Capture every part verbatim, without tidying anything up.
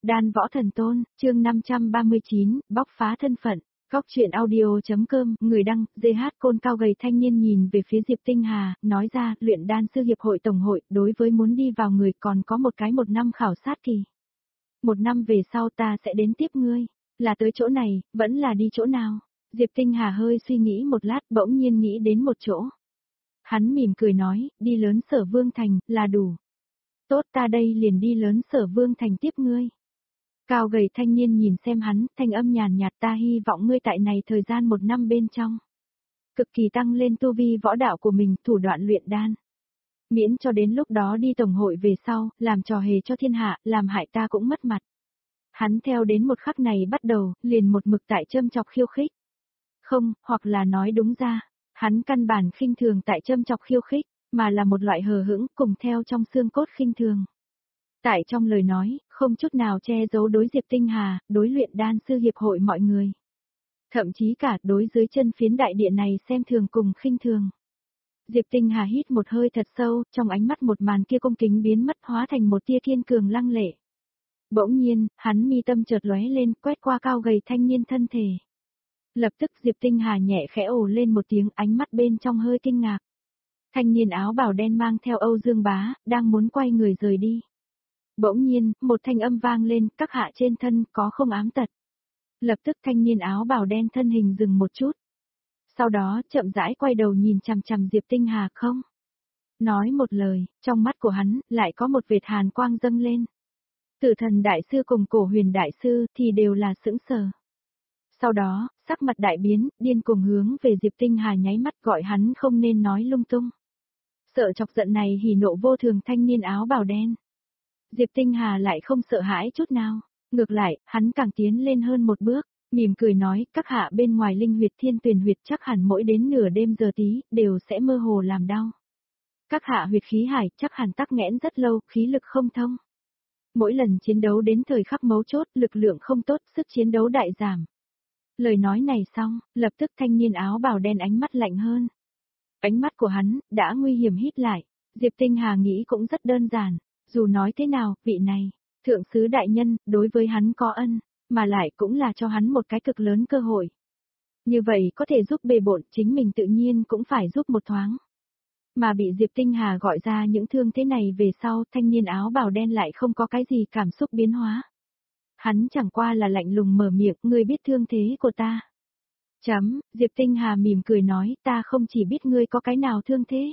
Đan Võ Thần Tôn, chương năm trăm ba mươi chín, bóc phá thân phận. Góc truyện audio.com, người đăng, giê hát Côn cao gầy thanh niên nhìn về phía Diệp Tinh Hà, nói ra, luyện đan sư hiệp hội tổng hội, đối với muốn đi vào người còn có một cái một năm khảo sát kỳ. Một năm về sau ta sẽ đến tiếp ngươi, là tới chỗ này, vẫn là đi chỗ nào? Diệp Tinh Hà hơi suy nghĩ một lát, bỗng nhiên nghĩ đến một chỗ. Hắn mỉm cười nói, đi lớn Sở Vương Thành, là đủ. Tốt, ta đây liền đi lớn Sở Vương Thành tiếp ngươi. Cao gầy thanh niên nhìn xem hắn, thanh âm nhàn nhạt, ta hy vọng ngươi tại này thời gian một năm bên trong. Cực kỳ tăng lên tu vi võ đạo của mình, thủ đoạn luyện đan. Miễn cho đến lúc đó đi tổng hội về sau, làm trò hề cho thiên hạ, làm hại ta cũng mất mặt. Hắn theo đến một khắc này bắt đầu, liền một mực tại châm chọc khiêu khích. Không, hoặc là nói đúng ra, hắn căn bản khinh thường tại châm chọc khiêu khích, mà là một loại hờ hững cùng theo trong xương cốt khinh thường. Tại trong lời nói, không chút nào che giấu đối Diệp Tinh Hà, đối luyện đan sư hiệp hội mọi người. Thậm chí cả đối dưới chân phiến đại địa này xem thường cùng khinh thường. Diệp Tinh Hà hít một hơi thật sâu, trong ánh mắt một màn kia cung kính biến mất hóa thành một tia kiên cường lăng lệ. Bỗng nhiên, hắn mi tâm chợt lóe lên, quét qua cao gầy thanh niên thân thể. Lập tức Diệp Tinh Hà nhẹ khẽ ồ lên một tiếng, ánh mắt bên trong hơi kinh ngạc. Thanh niên áo bào đen mang theo Âu Dương Bá, đang muốn quay người rời đi. Bỗng nhiên, một thanh âm vang lên, các hạ trên thân có không ám tật. Lập tức thanh niên áo bào đen thân hình dừng một chút. Sau đó, chậm rãi quay đầu nhìn chằm chằm Diệp Tinh Hà không. Nói một lời, trong mắt của hắn, lại có một vệt hàn quang dâng lên. Tử Thần Đại Sư cùng Cổ Huyền Đại Sư thì đều là sững sờ. Sau đó, sắc mặt đại biến, điên cuồng hướng về Diệp Tinh Hà nháy mắt gọi hắn không nên nói lung tung. Sợ chọc giận này hỉ nộ vô thường thanh niên áo bào đen. Diệp Tinh Hà lại không sợ hãi chút nào, ngược lại, hắn càng tiến lên hơn một bước, mỉm cười nói, các hạ bên ngoài linh huyệt thiên tuyền huyệt chắc hẳn mỗi đến nửa đêm giờ tí, đều sẽ mơ hồ làm đau. Các hạ huyệt khí hải chắc hẳn tắc nghẽn rất lâu, khí lực không thông. Mỗi lần chiến đấu đến thời khắc mấu chốt, lực lượng không tốt, sức chiến đấu đại giảm. Lời nói này xong, lập tức thanh niên áo bào đen ánh mắt lạnh hơn. Ánh mắt của hắn, đã nguy hiểm hít lại, Diệp Tinh Hà nghĩ cũng rất đơn giản. Dù nói thế nào, vị này, thượng sứ đại nhân, đối với hắn có ân, mà lại cũng là cho hắn một cái cực lớn cơ hội. Như vậy có thể giúp bề bộn, chính mình tự nhiên cũng phải giúp một thoáng. Mà bị Diệp Tinh Hà gọi ra những thương thế này về sau, thanh niên áo bào đen lại không có cái gì cảm xúc biến hóa. Hắn chẳng qua là lạnh lùng mở miệng, ngươi biết thương thế của ta. Chấm, Diệp Tinh Hà mỉm cười nói, ta không chỉ biết ngươi có cái nào thương thế,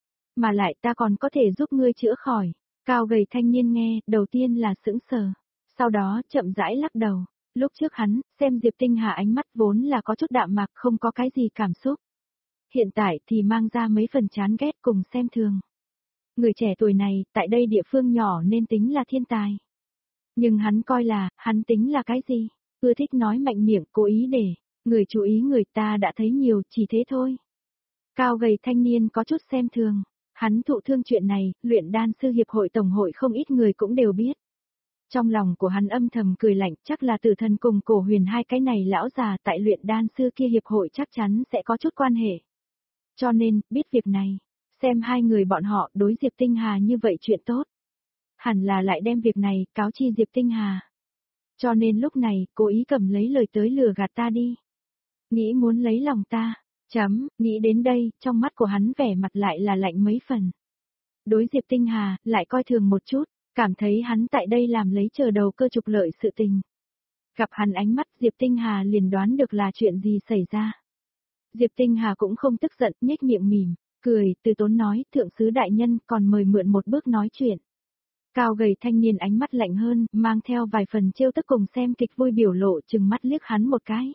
mà lại ta còn có thể giúp ngươi chữa khỏi. Cao gầy thanh niên nghe, đầu tiên là sững sờ, sau đó chậm rãi lắc đầu. Lúc trước hắn, xem Diệp Tinh Hà ánh mắt vốn là có chút đạm mạc không có cái gì cảm xúc. Hiện tại thì mang ra mấy phần chán ghét cùng xem thường. Người trẻ tuổi này, tại đây địa phương nhỏ nên tính là thiên tài. Nhưng hắn coi là, hắn tính là cái gì? Ưa thích nói mạnh miệng, cố ý để người chú ý người ta đã thấy nhiều, chỉ thế thôi. Cao gầy thanh niên có chút xem thường. Hắn thụ thương chuyện này, luyện đan sư hiệp hội tổng hội không ít người cũng đều biết. Trong lòng của hắn âm thầm cười lạnh, chắc là Tử Thần cùng Cổ Huyền hai cái này lão già tại luyện đan sư kia hiệp hội chắc chắn sẽ có chút quan hệ. Cho nên, biết việc này, xem hai người bọn họ đối Diệp Tinh Hà như vậy chuyện tốt. Hẳn là lại đem việc này cáo chi Diệp Tinh Hà. Cho nên lúc này, cố ý cầm lấy lời tới lừa gạt ta đi. Nghĩ muốn lấy lòng ta. Chấm, nghĩ đến đây, trong mắt của hắn vẻ mặt lại là lạnh mấy phần. Đối Diệp Tinh Hà, lại coi thường một chút, cảm thấy hắn tại đây làm lấy chờ đầu cơ trục lợi sự tình. Gặp hắn ánh mắt Diệp Tinh Hà liền đoán được là chuyện gì xảy ra. Diệp Tinh Hà cũng không tức giận, nhếch miệng mỉm, cười, từ tốn nói, thượng sứ đại nhân còn mời mượn một bước nói chuyện. Cao gầy thanh niên ánh mắt lạnh hơn, mang theo vài phần trêu tức cùng xem kịch vui biểu lộ chừng mắt liếc hắn một cái.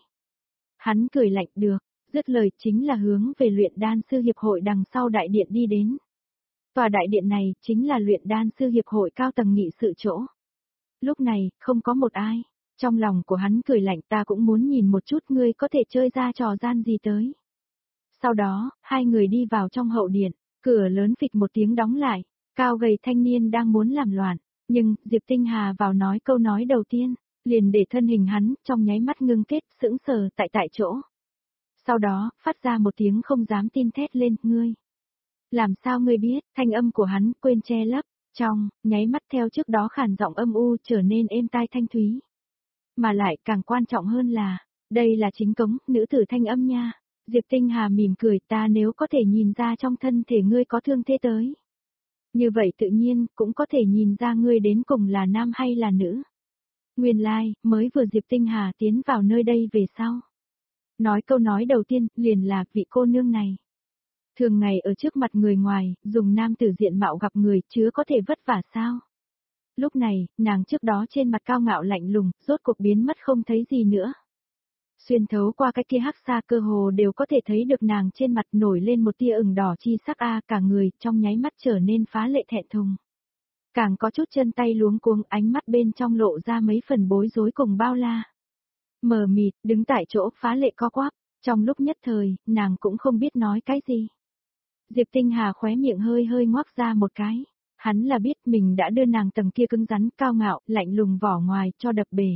Hắn cười lạnh được. Dứt lời chính là hướng về luyện đan sư hiệp hội đằng sau đại điện đi đến. Tòa đại điện này chính là luyện đan sư hiệp hội cao tầng nghị sự chỗ. Lúc này, không có một ai. Trong lòng của hắn cười lạnh ta cũng muốn nhìn một chút ngươi có thể chơi ra trò gian gì tới. Sau đó, hai người đi vào trong hậu điện, cửa lớn phịch một tiếng đóng lại. Cao gầy thanh niên đang muốn làm loạn, nhưng Diệp Tinh Hà vào nói câu nói đầu tiên, liền để thân hình hắn trong nháy mắt ngưng kết sững sờ tại tại chỗ. Sau đó, phát ra một tiếng không dám tin thét lên, ngươi. Làm sao ngươi biết, thanh âm của hắn quên che lấp, Trong, nháy mắt theo trước đó khàn giọng âm u trở nên êm tai thanh thúy. Mà lại càng quan trọng hơn là, đây là chính cống, nữ tử thanh âm nha. Diệp Tinh Hà mỉm cười, ta nếu có thể nhìn ra trong thân thể ngươi có thương thế tới. Như vậy tự nhiên, cũng có thể nhìn ra ngươi đến cùng là nam hay là nữ. Nguyên lai, like, mới vừa Diệp Tinh Hà tiến vào nơi đây về sau. Nói câu nói đầu tiên, liền là vị cô nương này. Thường ngày ở trước mặt người ngoài, dùng nam tử diện mạo gặp người, chứa có thể vất vả sao? Lúc này, nàng trước đó trên mặt cao ngạo lạnh lùng, rốt cuộc biến mất không thấy gì nữa. Xuyên thấu qua cái kia hắc xa cơ hồ đều có thể thấy được nàng trên mặt nổi lên một tia ửng đỏ chi sắc a, cả người trong nháy mắt trở nên phá lệ thẹn thùng. Càng có chút chân tay luống cuống, ánh mắt bên trong lộ ra mấy phần bối rối cùng bao la. Mờ mịt, đứng tại chỗ phá lệ co quắp, trong lúc nhất thời, nàng cũng không biết nói cái gì. Diệp Tinh Hà khóe miệng hơi hơi ngoác ra một cái. Hắn là biết mình đã đưa nàng tầng kia cứng rắn, cao ngạo, lạnh lùng vỏ ngoài cho đập bể.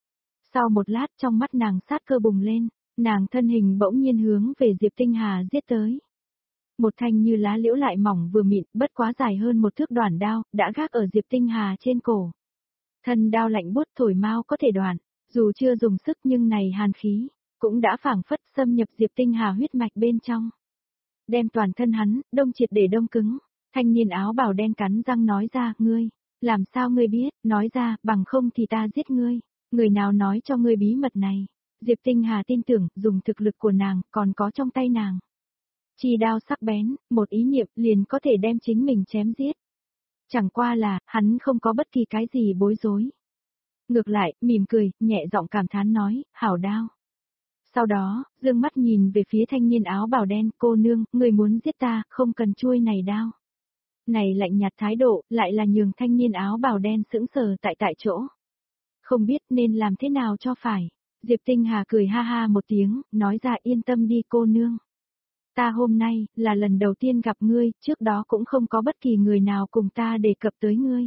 Sau một lát trong mắt nàng sát cơ bùng lên, nàng thân hình bỗng nhiên hướng về Diệp Tinh Hà giết tới. Một thanh như lá liễu lại mỏng vừa mịn, bất quá dài hơn một thước đoản đao, đã gác ở Diệp Tinh Hà trên cổ. Thân đao lạnh buốt thổi mau có thể đoạn, dù chưa dùng sức nhưng này hàn khí, cũng đã phảng phất xâm nhập Diệp Tinh Hà huyết mạch bên trong. Đem toàn thân hắn, đông triệt để đông cứng. Thanh niên áo bào đen cắn răng nói ra, ngươi, làm sao ngươi biết, nói ra, bằng không thì ta giết ngươi, người nào nói cho ngươi bí mật này. Diệp Tinh Hà tin tưởng, dùng thực lực của nàng, còn có trong tay nàng. Chi đao sắc bén, một ý niệm liền có thể đem chính mình chém giết. Chẳng qua là, hắn không có bất kỳ cái gì bối rối. Ngược lại, mỉm cười, nhẹ giọng cảm thán nói, hảo đao. Sau đó, dương mắt nhìn về phía thanh niên áo bào đen, cô nương, người muốn giết ta, không cần chuôi này đao. Này lạnh nhạt thái độ, lại là nhường thanh niên áo bào đen sững sờ tại tại chỗ. Không biết nên làm thế nào cho phải. Diệp Tinh Hà cười ha ha một tiếng, nói ra yên tâm đi cô nương. Ta hôm nay, là lần đầu tiên gặp ngươi, trước đó cũng không có bất kỳ người nào cùng ta đề cập tới ngươi.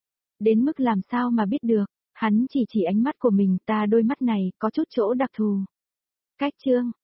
Đến mức làm sao mà biết được, hắn chỉ chỉ ánh mắt của mình, ta đôi mắt này, có chút chỗ đặc thù. Cách chương,